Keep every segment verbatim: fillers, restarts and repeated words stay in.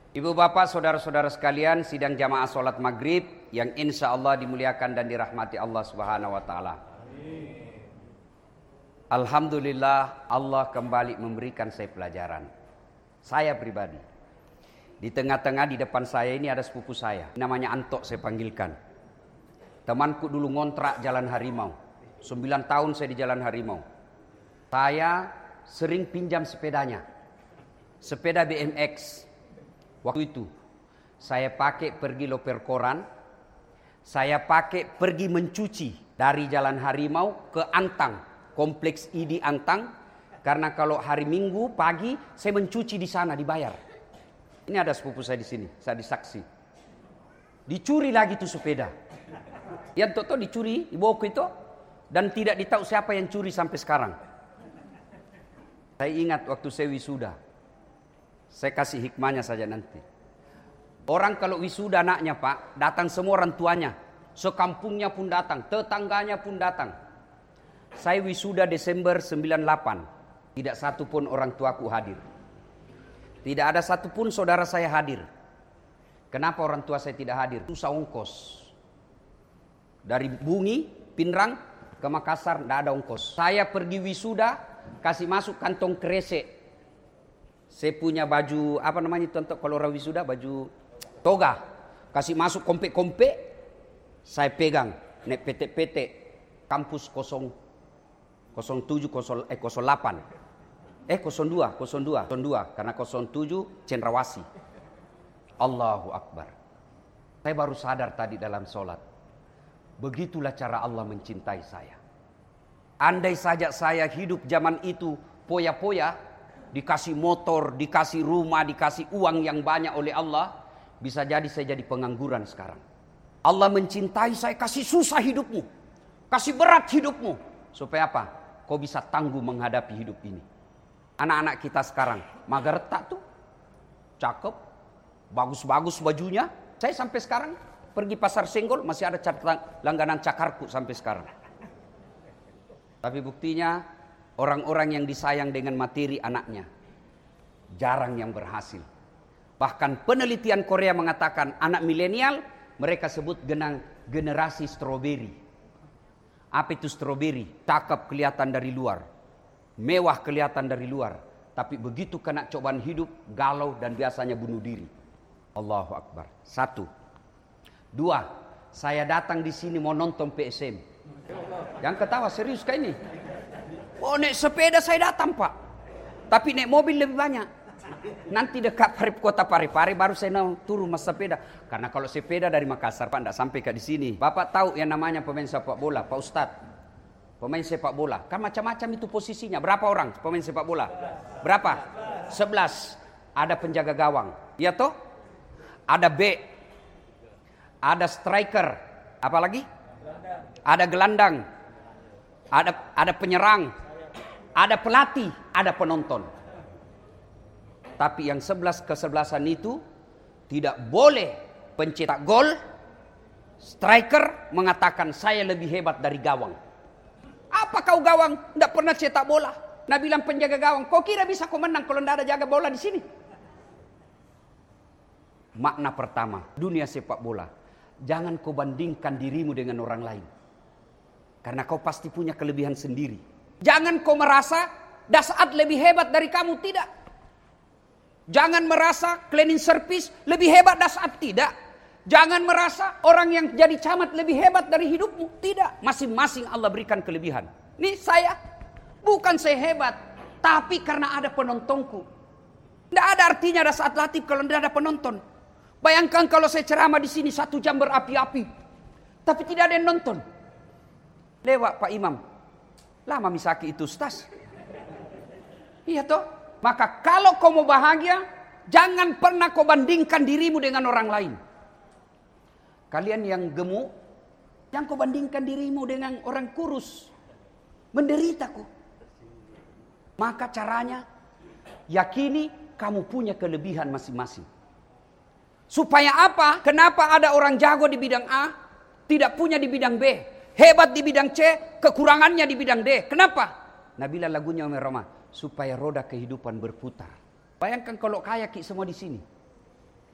Ibu bapak saudara-saudara sekalian, sidang jamaah sholat maghrib yang insya Allah dimuliakan dan dirahmati Allah subhanahu wa ta'ala. Alhamdulillah Allah kembali memberikan saya pelajaran. Saya pribadi, di tengah-tengah di depan saya ini ada sepupu saya, namanya Antok saya panggilkan. Temanku dulu ngontrak Jalan Harimau, sembilan tahun saya di Jalan Harimau. Saya sering pinjam sepedanya, sepeda B M X. Waktu itu saya pakai pergi loper koran, saya pakai pergi mencuci dari Jalan Harimau ke Antang, kompleks I D Antang, karena kalau hari Minggu pagi saya mencuci di sana dibayar. Ini ada sepupu saya di sini, saya disaksi. Dicuri lagi tuh sepeda. Yang toto dicuri, dibawa itu dan tidak ditahu siapa yang curi sampai sekarang. Saya ingat waktu saya wisuda. Saya kasih hikmahnya saja nanti. Orang kalau wisuda anaknya Pak, datang semua orang tuanya. Sekampungnya pun datang, tetangganya pun datang. Saya wisuda Desember sembilan puluh delapan. Tidak satu pun orang tuaku hadir. Tidak ada satu pun saudara saya hadir. Kenapa orang tua saya tidak hadir? Susah ongkos. Dari Bungi, Pinrang ke Makassar tidak ada ongkos. Saya pergi wisuda, kasih masuk kantong kresek. Saya punya baju, apa namanya itu untuk kalau orang wisuda, baju toga. Kasih masuk kompek-kompek, saya pegang. Nek petek-petek, kampus nol tujuh, eh nol delapan. Eh nol dua, nol dua, nol dua. Karena nol tujuh Cendrawasih. Allahu Akbar. Saya baru sadar tadi dalam sholat. Begitulah cara Allah mencintai saya. Andai saja saya hidup zaman itu poya-poya, dikasih motor, dikasih rumah, dikasih uang yang banyak oleh Allah, bisa jadi saya jadi pengangguran sekarang. Allah mencintai saya, kasih susah hidupmu, kasih berat hidupmu, supaya apa? Kau bisa tangguh menghadapi hidup ini. Anak-anak kita sekarang mager tak tuh, cakep, bagus-bagus bajunya. Saya sampai sekarang pergi pasar Senggol masih ada catatan langganan cakarku sampai sekarang. Tapi buktinya orang-orang yang disayang dengan materi anaknya jarang yang berhasil. Bahkan penelitian Korea mengatakan anak milenial mereka sebut genang generasi stroberi. Apa itu stroberi? Cakep kelihatan dari luar, mewah kelihatan dari luar, tapi begitu kena cobaan hidup galau dan biasanya bunuh diri. Allahu Akbar. Satu, dua, saya datang di sini mau nonton P S M. Yang ketawa serius kayak ini. Oh, naik sepeda saya datang Pak, tapi naik mobil lebih banyak. Nanti dekat Parip, kota Parepare baru saya turun mas sepeda. Karena kalau sepeda dari Makassar Pak tidak sampai ke di sini. Bapak tahu yang namanya pemain sepak bola, Pak Ustadz. Pemain sepak bola, kan macam-macam itu posisinya. Berapa orang pemain sepak bola? Berapa? Sebelas. Ada penjaga gawang, ya toh? Ada B, ada striker, apa lagi? Ada gelandang, ada ada penyerang, ada pelatih, ada penonton. Tapi yang sebelas kesebelasan itu tidak boleh pencetak gol. Striker mengatakan saya lebih hebat dari gawang. Apa kau gawang? Tidak pernah cetak bola. Nah bilang penjaga gawang, kau kira bisa kau menang kalau tidak ada jaga bola di sini? Makna pertama, dunia sepak bola. Jangan kau bandingkan dirimu dengan orang lain. Karena kau pasti punya kelebihan sendiri. Jangan kau merasa Dasat lebih hebat dari kamu, tidak. Jangan merasa cleaning service lebih hebat Dasat, tidak. Jangan merasa orang yang jadi camat lebih hebat dari hidupmu, tidak. Masing-masing Allah berikan kelebihan. Nih saya, bukan saya hebat, tapi karena ada penontonku. Tidak ada artinya Dasat Latif kalau tidak ada penonton. Bayangkan kalau saya ceramah di sini satu jam berapi-api, tapi tidak ada yang nonton. Lewat Pak Imam, lama misaki itu Ustaz. Iya toh? Maka kalau kau mau bahagia, jangan pernah kau bandingkan dirimu dengan orang lain. Kalian yang gemuk, jangan kau bandingkan dirimu dengan orang kurus. Menderita kau. Maka caranya, yakini kamu punya kelebihan masing-masing. Supaya apa? Kenapa ada orang jago di bidang A, tidak punya di bidang B, hebat di bidang C, kekurangannya di bidang D. Kenapa? Nabila lagunya Umar Roma, supaya roda kehidupan berputar. Bayangkan kalau kaya ki semua di sini.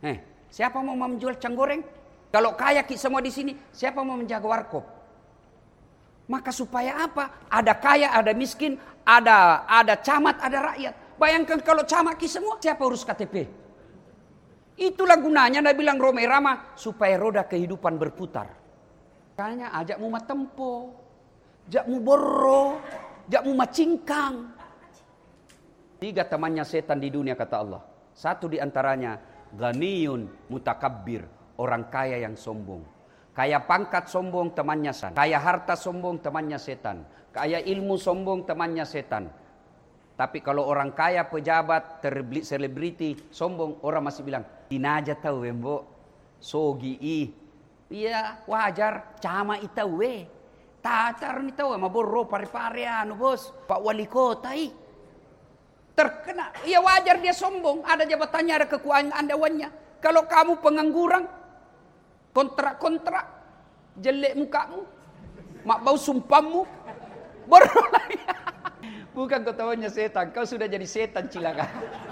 Eh, siapa mau menjual cang goreng? Kalau kaya ki semua di sini, siapa mau menjaga warkop? Maka supaya apa? Ada kaya, ada miskin, ada ada camat, ada rakyat. Bayangkan kalau camat ki semua, siapa urus K T P? Itulah gunanya Nabi bilang Roma Irama, supaya roda kehidupan berputar. Makanya ajakmu matempo, ajakmu borro, ajakmu macingkang. Tiga temannya setan di dunia kata Allah. Satu di antaranya ghaniyun mutakabbir, orang kaya yang sombong. Kaya pangkat sombong temannya setan. Kaya harta sombong temannya setan. Kaya ilmu sombong temannya setan. Tapi kalau orang kaya, pejabat, selebriti, sombong, orang masih bilang, dinaja tahu wembo, sogi i. Iya, wajar, cama ita we. Tatar ni tahu, maborro pare-pare anu bos, Pak Wali Kota i. Terkena, iya wajar dia sombong, ada jabatannya, ada kekuasaan andawannya. Kalau kamu pengangguran, kontrak-kontrak, jelek mukamu, mak bau sumpahmu, borro lagi. Bukan kau tahunya setan, kau sudah jadi setan cilaka.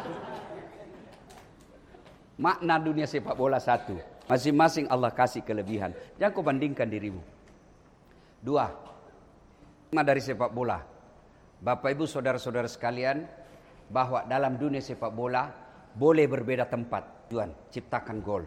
Makna dunia sepak bola satu, masing-masing Allah kasih kelebihan. Jangan kau bandingkan dirimu. Dua, makna dari sepak bola. Bapak ibu saudara-saudara sekalian, bahwa dalam dunia sepak bola boleh berbeda tempat. Tuhan ciptakan gol.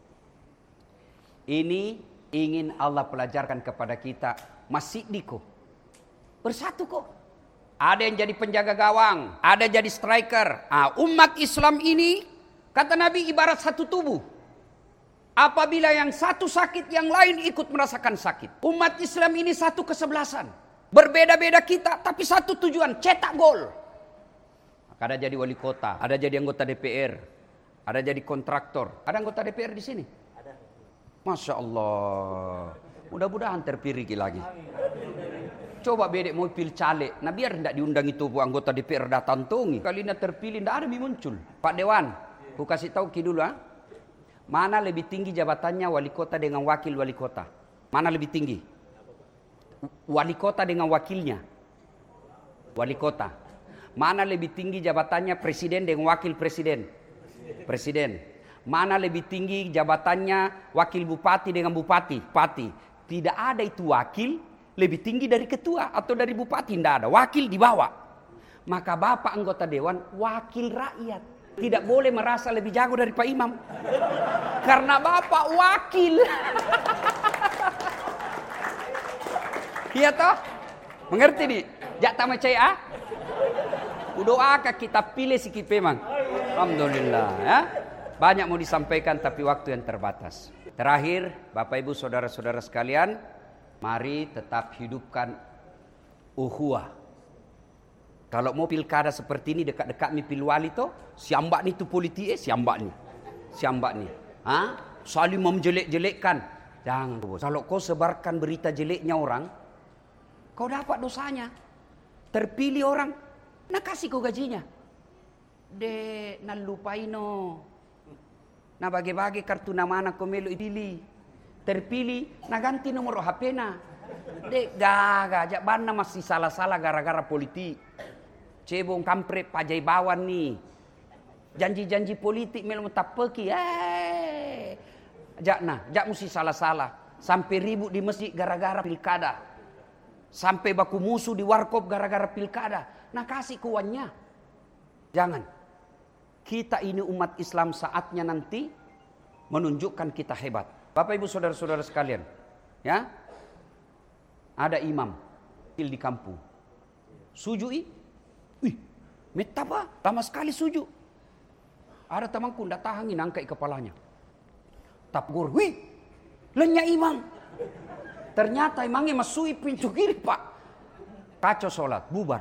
Ini ingin Allah pelajarkan kepada kita, masih diko bersatu kok. Ada yang jadi penjaga gawang, ada jadi striker. Ah, umat Islam ini, kata Nabi, ibarat satu tubuh. Apabila yang satu sakit, yang lain ikut merasakan sakit. Umat Islam ini satu kesebelasan. Berbeda-beda kita, tapi satu tujuan, cetak gol. Ada jadi wali kota, ada jadi anggota D P R, ada jadi kontraktor. Ada anggota D P R di sini? Ada. Masya Allah. Mudah-mudahan terpilih lagi. Coba bedek mau pilih caleg, nah biar tidak diundang itu bu anggota D P R datang tungi. Kali ini terpilih, tidak ada yang muncul. Pak Dewan, aku kasih tahu ki dulu, ha? Mana lebih tinggi jabatannya wali kota dengan wakil wali kota? Mana lebih tinggi? Wali kota dengan wakilnya? Wali kota. Mana lebih tinggi jabatannya presiden dengan wakil presiden? Presiden. Mana lebih tinggi jabatannya wakil bupati dengan bupati? Bupati. Tidak ada itu wakil lebih tinggi dari ketua atau dari bupati, tidak ada. Wakil di bawah. Maka bapak anggota dewan wakil rakyat. Tidak boleh merasa lebih jago dari Pak Imam. Karena bapak wakil. Iya toh? Mengerti nih? Jak tak percaya? Udoaka kita pilih sikit memang. Alhamdulillah ya. Banyak mau disampaikan tapi waktu yang terbatas. Terakhir, Bapak Ibu saudara-saudara sekalian, mari tetap hidupkan uhuwah. Kalau mau pilkada seperti ini dekat-dekat mi pil wali to, siambak ni tu politik eh, siambak ni. Siambak ni. Ha? Saling menjelek-jelekkan. Jangan. Kalau kau sebarkan berita jeleknya orang, kau dapat dosanya. Terpilih orang, nak kasih kau gajinya. Dek, nak lupain no. Nak bagi-bagi kartu nama anak kau melu pilih. Terpilih, nak ganti nomor H P na. Dek, gaga, jak bana masih salah-salah gara-gara politik. Cebong kampret pajai bawan nih. Janji-janji politik melu tak pergi. Eh, jak nah, jak mesti salah-salah. Sampai ribut di masjid gara-gara pilkada. Sampai baku musuh di warkop gara-gara pilkada. Nah kasih kuannya. Jangan. Kita ini umat Islam saatnya nanti menunjukkan kita hebat. Bapak ibu saudara-saudara sekalian. Ya. Ada imam di kampung. Sujui. Wih, metapa? Lama sekali sujud. Ada temanku ndak tahan angkat kepalanya. Tapgur, wih, lenyap imam. Ternyata imamnya masui pintu kiri pak. Kacau sholat, bubar.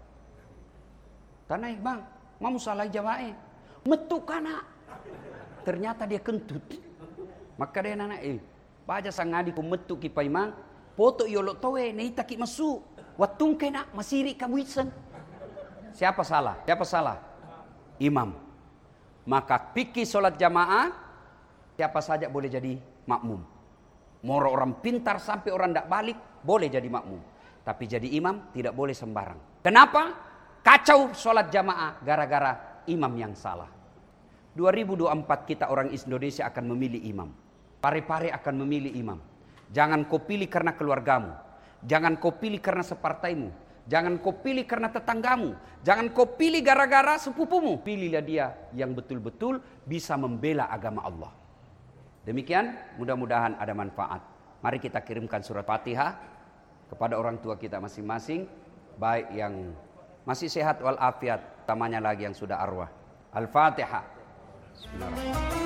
Tanah bang, mau salah jamaah. Metu kana. Ternyata dia kentut. Maka dia nana eh, baca sang ngadi ku metu ki pa imam. Foto yolok towe, neita ki masu. Watung kena masiri kamu isen. Siapa salah? Siapa salah? Imam. Maka pikir sholat jamaah, siapa saja boleh jadi makmum. Mau orang pintar sampai orang tidak balik, boleh jadi makmum. Tapi jadi imam tidak boleh sembarang. Kenapa? Kacau sholat jamaah gara-gara imam yang salah. dua ribu dua puluh empat kita orang Indonesia akan memilih imam. Pare-pare akan memilih imam. Jangan kau pilih karena keluargamu. Jangan kau pilih karena separtaimu. Jangan kau pilih karena tetanggamu. Jangan kau pilih gara-gara sepupumu. Pilihlah dia yang betul-betul bisa membela agama Allah. Demikian, mudah-mudahan ada manfaat. Mari kita kirimkan surat Fatihah kepada orang tua kita masing-masing, baik yang masih sehat walafiat, utamanya lagi yang sudah arwah. Al-Fatihah. Bismillahirrahmanirrahim.